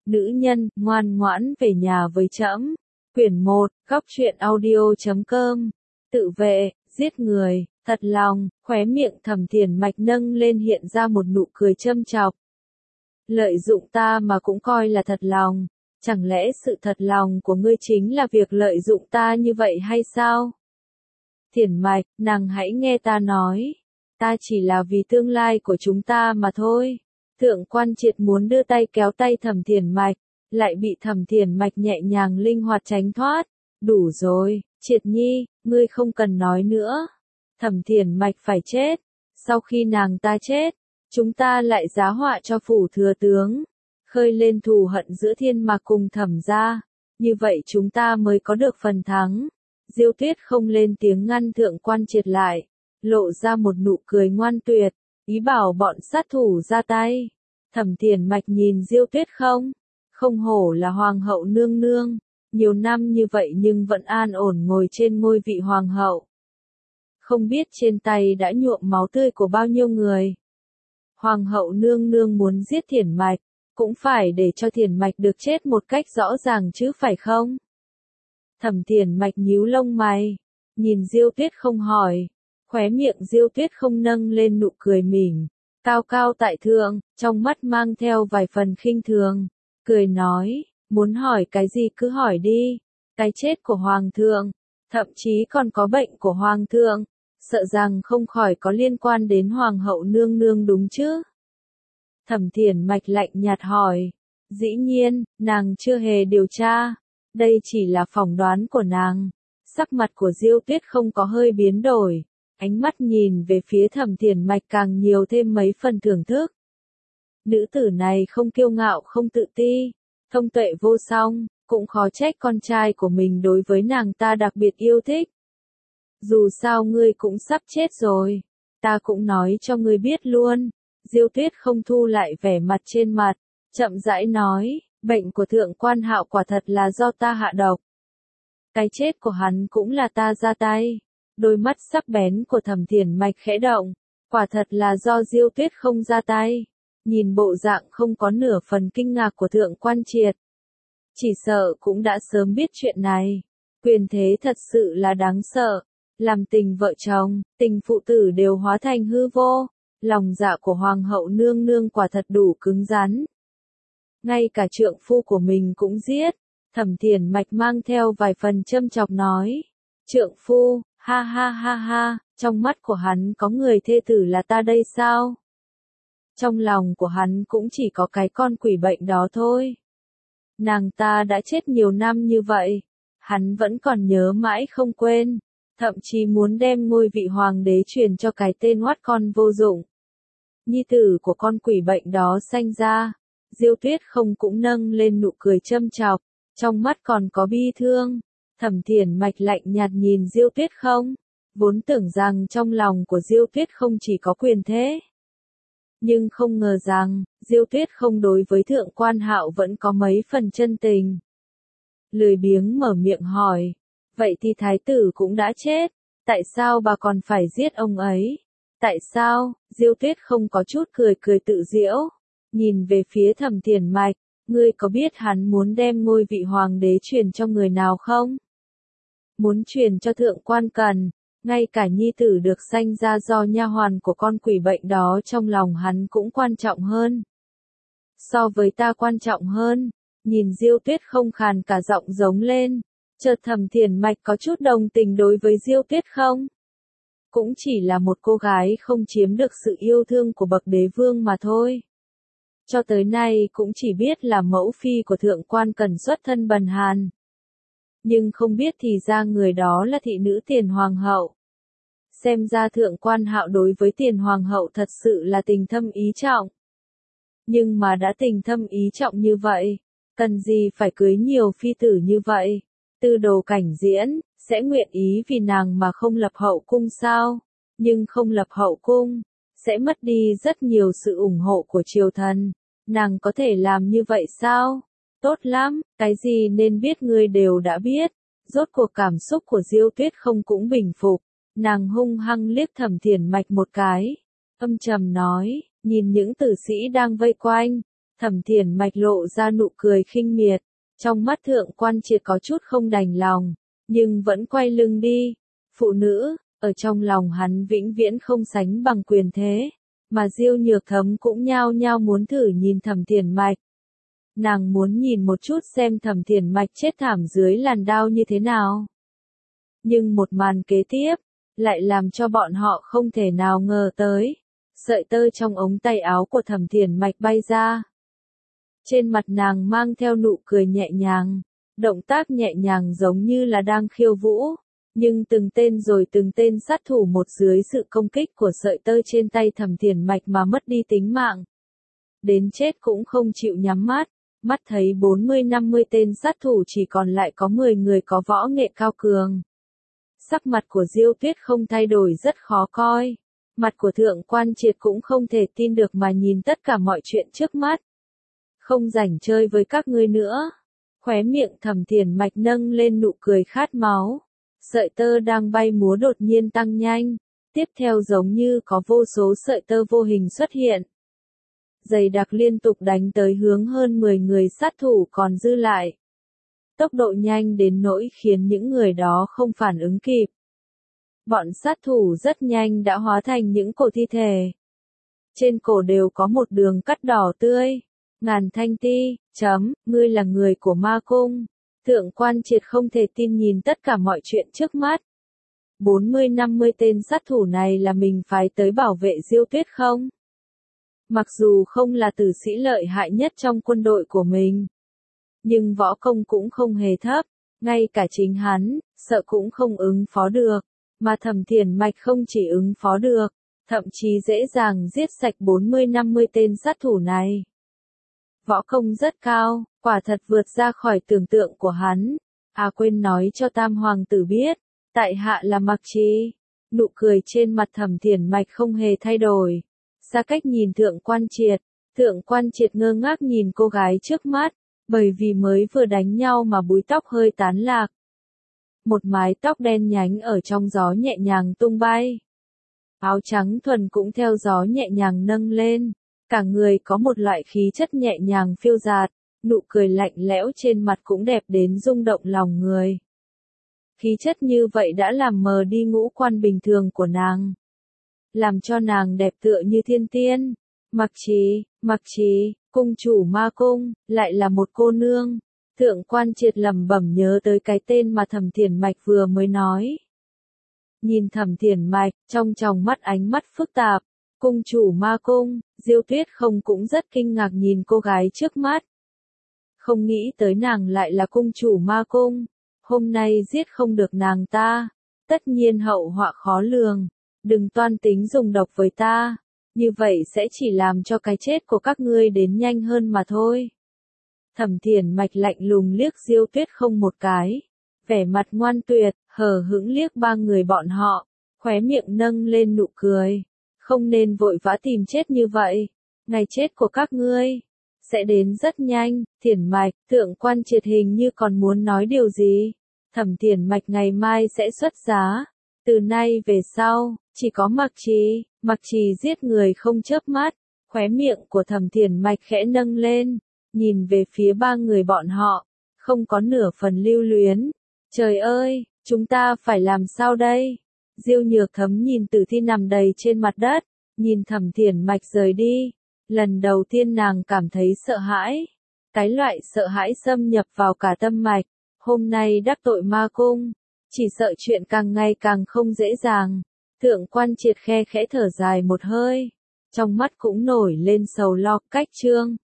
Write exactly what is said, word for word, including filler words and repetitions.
Nữ nhân, ngoan ngoãn về nhà với trẫm. Quyển một, góc truyện audio chấm com. Tự vệ, giết người, thật lòng, khóe miệng Thẩm Thiền Mạch nâng lên hiện ra một nụ cười châm chọc. Lợi dụng ta mà cũng coi là thật lòng, chẳng lẽ sự thật lòng của ngươi chính là việc lợi dụng ta như vậy hay sao? Thiền Mạch, nàng hãy nghe ta nói, ta chỉ là vì tương lai của chúng ta mà thôi. Thượng Quan Triệt muốn đưa tay kéo tay Thẩm Thiền Mạch, lại bị Thẩm Thiền Mạch nhẹ nhàng linh hoạt tránh thoát. Đủ rồi, Triệt Nhi, ngươi không cần nói nữa. Thẩm Thiền Mạch phải chết, sau khi nàng ta chết, chúng ta lại giá họa cho phủ thừa tướng, khơi lên thù hận giữa Thiên Mạc cùng Thẩm gia, như vậy chúng ta mới có được phần thắng. Diêu Tuyết không lên tiếng ngăn Thượng Quan Triệt lại, lộ ra một nụ cười ngoan tuyệt, ý bảo bọn sát thủ ra tay. Thẩm Thiền Mạch nhìn Diêu Tuyết không, không hổ là hoàng hậu nương nương, nhiều năm như vậy nhưng vẫn an ổn ngồi trên ngôi vị hoàng hậu. Không biết trên tay đã nhuộm máu tươi của bao nhiêu người. Hoàng hậu nương nương muốn giết Thiền Mạch, cũng phải để cho Thiền Mạch được chết một cách rõ ràng chứ phải không? Thẩm Thiền Mạch nhíu lông mày, nhìn Diêu Tuyết không hỏi, khóe miệng Diêu Tuyết không nâng lên nụ cười mỉm, cao cao tại thượng, trong mắt mang theo vài phần khinh thường, cười nói, muốn hỏi cái gì cứ hỏi đi, cái chết của Hoàng thượng, thậm chí còn có bệnh của Hoàng thượng, sợ rằng không khỏi có liên quan đến Hoàng hậu nương nương đúng chứ? Thẩm Thiền Mạch lạnh nhạt hỏi, dĩ nhiên, nàng chưa hề điều tra, đây chỉ là phỏng đoán của nàng. Sắc mặt của Diêu Tuyết không có hơi biến đổi, ánh mắt nhìn về phía Thẩm Thiền Mạch càng nhiều thêm mấy phần thưởng thức. Nữ tử này không kiêu ngạo không tự ti, thông tuệ vô song, cũng khó trách con trai của mình đối với nàng ta đặc biệt yêu thích. Dù sao ngươi cũng sắp chết rồi, ta cũng nói cho ngươi biết luôn. Diêu Tuyết không thu lại vẻ mặt trên mặt, chậm rãi nói, bệnh của Thượng Quan Hạo quả thật là do ta hạ độc. Cái chết của hắn cũng là ta ra tay. Đôi mắt sắc bén của Thẩm Thiền Mạch khẽ động, quả thật là do Diêu Tuyết không ra tay. Nhìn bộ dạng không có nửa phần kinh ngạc của Thượng Quan Triệt, chỉ sợ cũng đã sớm biết chuyện này. Quyền thế thật sự là đáng sợ, làm tình vợ chồng, tình phụ tử đều hóa thành hư vô. Lòng dạ của Hoàng hậu nương nương quả thật đủ cứng rắn. Ngay cả trượng phu của mình cũng giết. Thẩm Thiền Mạch mang theo vài phần châm chọc nói. Trượng phu, ha ha ha ha, trong mắt của hắn có người thê tử là ta đây sao? Trong lòng của hắn cũng chỉ có cái con quỷ bệnh đó thôi. Nàng ta đã chết nhiều năm như vậy, hắn vẫn còn nhớ mãi không quên. Thậm chí muốn đem ngôi vị hoàng đế truyền cho cái tên oát con vô dụng. Nhi tử của con quỷ bệnh đó sanh ra, Diêu Tuyết không cũng nâng lên nụ cười châm chọc, trong mắt còn có bi thương. Thẩm Thiền Mạch lạnh nhạt nhìn Diêu Tuyết không, vốn tưởng rằng trong lòng của Diêu Tuyết không chỉ có quyền thế. Nhưng không ngờ rằng, Diêu Tuyết không đối với Thượng Quan Hạo vẫn có mấy phần chân tình. Lười biếng mở miệng hỏi. Vậy thì thái tử cũng đã chết, tại sao bà còn phải giết ông ấy? Tại sao? Diêu Tuyết không có chút cười cười tự giễu, nhìn về phía Thẩm Thiền Mạch, ngươi có biết hắn muốn đem ngôi vị hoàng đế truyền cho người nào không? Muốn truyền cho Thượng Quan Cần, ngay cả nhi tử được sanh ra do nha hoàn của con quỷ bệnh đó trong lòng hắn cũng quan trọng hơn. So với ta quan trọng hơn, nhìn Diêu Tuyết không khàn cả giọng giống lên. Chợt Thẩm Thiền Mạch có chút đồng tình đối với Diêu Tuyết không? Cũng chỉ là một cô gái không chiếm được sự yêu thương của bậc đế vương mà thôi. Cho tới nay cũng chỉ biết là mẫu phi của Thượng Quan Cần xuất thân bần hàn. Nhưng không biết thì ra người đó là thị nữ Tiền Hoàng hậu. Xem ra Thượng Quan Hạo đối với Tiền Hoàng hậu thật sự là tình thâm ý trọng. Nhưng mà đã tình thâm ý trọng như vậy, cần gì phải cưới nhiều phi tử như vậy? Tư Đồ Cảnh Diễn, sẽ nguyện ý vì nàng mà không lập hậu cung sao? Nhưng không lập hậu cung, sẽ mất đi rất nhiều sự ủng hộ của triều thần. Nàng có thể làm như vậy sao? Tốt lắm, cái gì nên biết ngươi đều đã biết. Rốt cuộc cảm xúc của Diêu Tuyết không cũng bình phục. Nàng hung hăng liếc Thẩm Thiền Mạch một cái. Âm trầm nói, nhìn những tử sĩ đang vây quanh. Thẩm Thiền Mạch lộ ra nụ cười khinh miệt, trong mắt Thượng Quan Triệt có chút không đành lòng, nhưng vẫn quay lưng đi. Phụ nữ, ở trong lòng hắn vĩnh viễn không sánh bằng quyền thế, mà Diêu Nhược Thấm cũng nhao nhao muốn thử nhìn Thẩm Thiền Mạch. Nàng muốn nhìn một chút xem Thẩm Thiền Mạch chết thảm dưới làn đao như thế nào. Nhưng một màn kế tiếp, lại làm cho bọn họ không thể nào ngờ tới. Sợi tơ trong ống tay áo của Thẩm Thiền Mạch bay ra. Trên mặt nàng mang theo nụ cười nhẹ nhàng, động tác nhẹ nhàng giống như là đang khiêu vũ, nhưng từng tên rồi từng tên sát thủ một dưới sự công kích của sợi tơ trên tay Thẩm Thiền Mạch mà mất đi tính mạng. Đến chết cũng không chịu nhắm mắt, mắt thấy bốn mươi năm mươi tên sát thủ chỉ còn lại có mười người có võ nghệ cao cường. Sắc mặt của Diêu Tuyết không thay đổi rất khó coi, mặt của Thượng Quan Triệt cũng không thể tin được mà nhìn tất cả mọi chuyện trước mắt. Không rảnh chơi với các ngươi nữa. Khóe miệng Thẩm Thiền Mạch nâng lên nụ cười khát máu. Sợi tơ đang bay múa đột nhiên tăng nhanh, tiếp theo giống như có vô số sợi tơ vô hình xuất hiện. Dày đặc liên tục đánh tới hướng hơn mười người sát thủ còn dư lại. Tốc độ nhanh đến nỗi khiến những người đó không phản ứng kịp. Bọn sát thủ rất nhanh đã hóa thành những cổ thi thể. Trên cổ đều có một đường cắt đỏ tươi. Ngàn Thanh Ti, chấm, ngươi là người của ma cung. Thượng Quan Triệt không thể tin nhìn tất cả mọi chuyện trước mắt. bốn mươi năm mươi tên sát thủ này là mình phái tới bảo vệ Diêu Tuyết không? Mặc dù không là tử sĩ lợi hại nhất trong quân đội của mình, nhưng võ công cũng không hề thấp, ngay cả chính hắn, sợ cũng không ứng phó được, mà Thẩm Thiền Mạch không chỉ ứng phó được, thậm chí dễ dàng giết sạch bốn mươi năm mươi tên sát thủ này. Võ công rất cao, quả thật vượt ra khỏi tưởng tượng của hắn. À quên nói cho Tam Hoàng tử biết, tại hạ là Mặc Trì. Nụ cười trên mặt Thẩm Thiền Mạch không hề thay đổi. Xa cách nhìn Thượng Quan Triệt, Thượng Quan Triệt ngơ ngác nhìn cô gái trước mắt, bởi vì mới vừa đánh nhau mà búi tóc hơi tán lạc. Một mái tóc đen nhánh ở trong gió nhẹ nhàng tung bay. Áo trắng thuần cũng theo gió nhẹ nhàng nâng lên. Cả người có một loại khí chất nhẹ nhàng phiêu dạt, nụ cười lạnh lẽo trên mặt cũng đẹp đến rung động lòng người. Khí chất như vậy đã làm mờ đi ngũ quan bình thường của nàng. Làm cho nàng đẹp tựa như thiên tiên. Mặc Trì, Mặc Trì, cung chủ ma cung, lại là một cô nương. Thượng Quan Triệt lẩm bẩm nhớ tới cái tên mà Thẩm Thiền Mạch vừa mới nói. Nhìn Thẩm Thiền Mạch, trong tròng mắt ánh mắt phức tạp. Cung chủ ma cung, Diêu Tuyết không cũng rất kinh ngạc nhìn cô gái trước mắt. Không nghĩ tới nàng lại là cung chủ ma cung. Hôm nay giết không được nàng ta. Tất nhiên hậu họa khó lường. Đừng toan tính dùng độc với ta. Như vậy sẽ chỉ làm cho cái chết của các ngươi đến nhanh hơn mà thôi. Thẩm Thiền Mạch lạnh lùng liếc Diêu Tuyết không một cái. Vẻ mặt ngoan tuyệt, hờ hững liếc ba người bọn họ. Khóe miệng nâng lên nụ cười. Không nên vội vã tìm chết như vậy. Ngày chết của các ngươi sẽ đến rất nhanh. Thiền Mạch, Thượng Quan Triệt hình như còn muốn nói điều gì. Thẩm Thiền Mạch ngày mai sẽ xuất giá. Từ nay về sau, chỉ có Mặc Trì, Mặc Trì giết người không chớp mắt. Khóe miệng của Thẩm Thiền Mạch khẽ nâng lên, nhìn về phía ba người bọn họ, không có nửa phần lưu luyến. Trời ơi, chúng ta phải làm sao đây? Diêu Nhược Thấm nhìn tử thi nằm đầy trên mặt đất, nhìn Thẩm Thiền Mạch rời đi. Lần đầu tiên nàng cảm thấy sợ hãi. Cái loại sợ hãi xâm nhập vào cả tâm mạch. Hôm nay đắc tội ma cung, chỉ sợ chuyện càng ngày càng không dễ dàng. Thượng Quan Triệt khe khẽ thở dài một hơi, trong mắt cũng nổi lên sầu lo. Cách chương